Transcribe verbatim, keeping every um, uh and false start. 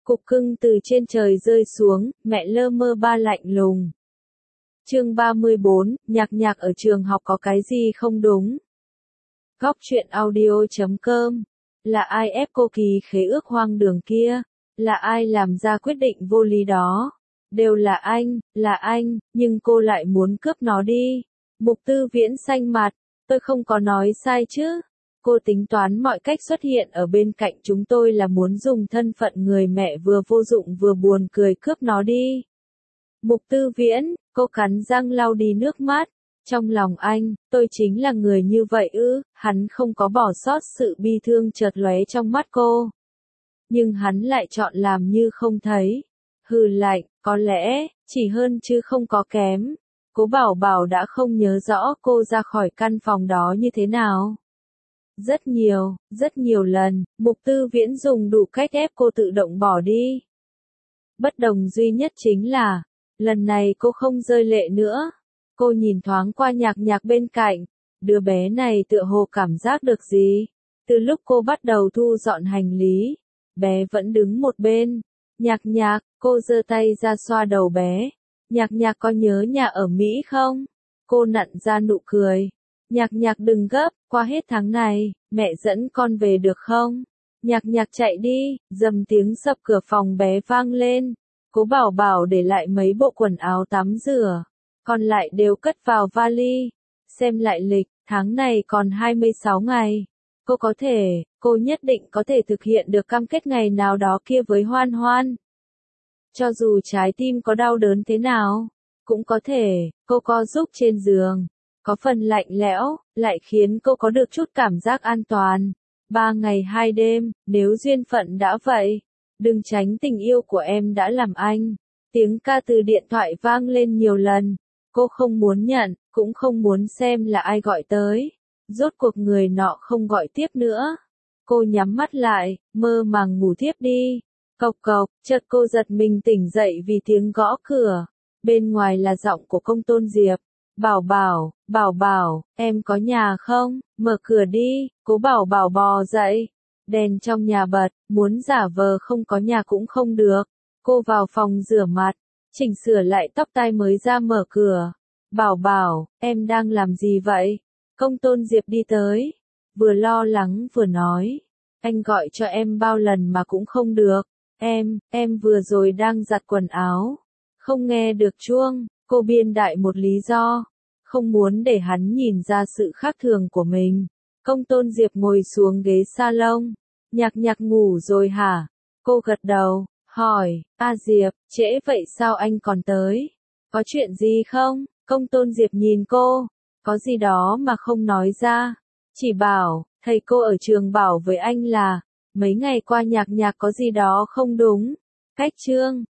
Cục cưng từ trên trời rơi xuống, mẹ lơ mơ ba lạnh lùng. Chương ba mươi bốn, nhạc nhạc ở trường học có cái gì không đúng? Góc truyện audio chấm com. Là ai ép cô ký khế ước hoang đường kia? Là ai làm ra quyết định vô lý đó? Đều là anh, là anh, nhưng cô lại muốn cướp nó đi. Mục Tư Viễn xanh mặt, tôi không có nói sai chứ. Cô tính toán mọi cách xuất hiện ở bên cạnh chúng tôi là muốn dùng thân phận người mẹ vừa vô dụng vừa buồn cười cướp nó đi. Mục Tư Viễn, cô cắn răng lau đi nước mắt. Trong lòng anh, tôi chính là người như vậy ư, hắn không có bỏ sót sự bi thương chợt lóe trong mắt cô. Nhưng hắn lại chọn làm như không thấy. Hừ lạnh, có lẽ, chỉ hơn chứ không có kém. Cố Bảo Bảo đã không nhớ rõ cô ra khỏi căn phòng đó như thế nào. Rất nhiều, rất nhiều lần, Mục Tư Viễn dùng đủ cách ép cô tự động bỏ đi. Bất đồng duy nhất chính là, lần này cô không rơi lệ nữa. Cô nhìn thoáng qua nhạc nhạc bên cạnh, đứa bé này tựa hồ cảm giác được gì. Từ lúc cô bắt đầu thu dọn hành lý, bé vẫn đứng một bên. Nhạc nhạc, cô giơ tay ra xoa đầu bé. Nhạc nhạc có nhớ nhà ở Mỹ không? Cô nặn ra nụ cười. Nhạc nhạc đừng gấp, qua hết tháng này, mẹ dẫn con về được không? Nhạc nhạc chạy đi, dầm tiếng sập cửa phòng bé vang lên. Cố Bảo Bảo để lại mấy bộ quần áo tắm rửa, còn lại đều cất vào vali. Xem lại lịch, tháng này còn hai mươi sáu ngày. Cô có thể, cô nhất định có thể thực hiện được cam kết ngày nào đó kia với Hoan Hoan. Cho dù trái tim có đau đớn thế nào, cũng có thể, cô co giúp trên giường. Có phần lạnh lẽo, lại khiến cô có được chút cảm giác an toàn. Ba ngày hai đêm, nếu duyên phận đã vậy, đừng tránh tình yêu của em đã làm anh. Tiếng ca từ điện thoại vang lên nhiều lần. Cô không muốn nhận, cũng không muốn xem là ai gọi tới. Rốt cuộc người nọ không gọi tiếp nữa. Cô nhắm mắt lại, mơ màng ngủ tiếp đi. Cộc cộc, chợt cô giật mình tỉnh dậy vì tiếng gõ cửa. Bên ngoài là giọng của Công Tôn Diệp. Bảo Bảo, Bảo Bảo, em có nhà không? Mở cửa đi. Cố Bảo Bảo bò dậy. Đèn trong nhà bật, muốn giả vờ không có nhà cũng không được. Cô vào phòng rửa mặt, chỉnh sửa lại tóc tai mới ra mở cửa. Bảo Bảo, em đang làm gì vậy? Công Tôn Diệp đi tới, vừa lo lắng vừa nói. Anh gọi cho em bao lần mà cũng không được. Em, em vừa rồi đang giặt quần áo. Không nghe được chuông. Cô biên đại một lý do, không muốn để hắn nhìn ra sự khác thường của mình. Công Tôn Diệp ngồi xuống ghế salon. Nhạc nhạc ngủ rồi hả? Cô gật đầu, hỏi, a Diệp, trễ vậy sao anh còn tới? Có chuyện gì không? Công Tôn Diệp nhìn cô, có gì đó mà không nói ra. Chỉ bảo, thầy cô ở trường bảo với anh là, mấy ngày qua nhạc nhạc có gì đó không đúng. Cách chương.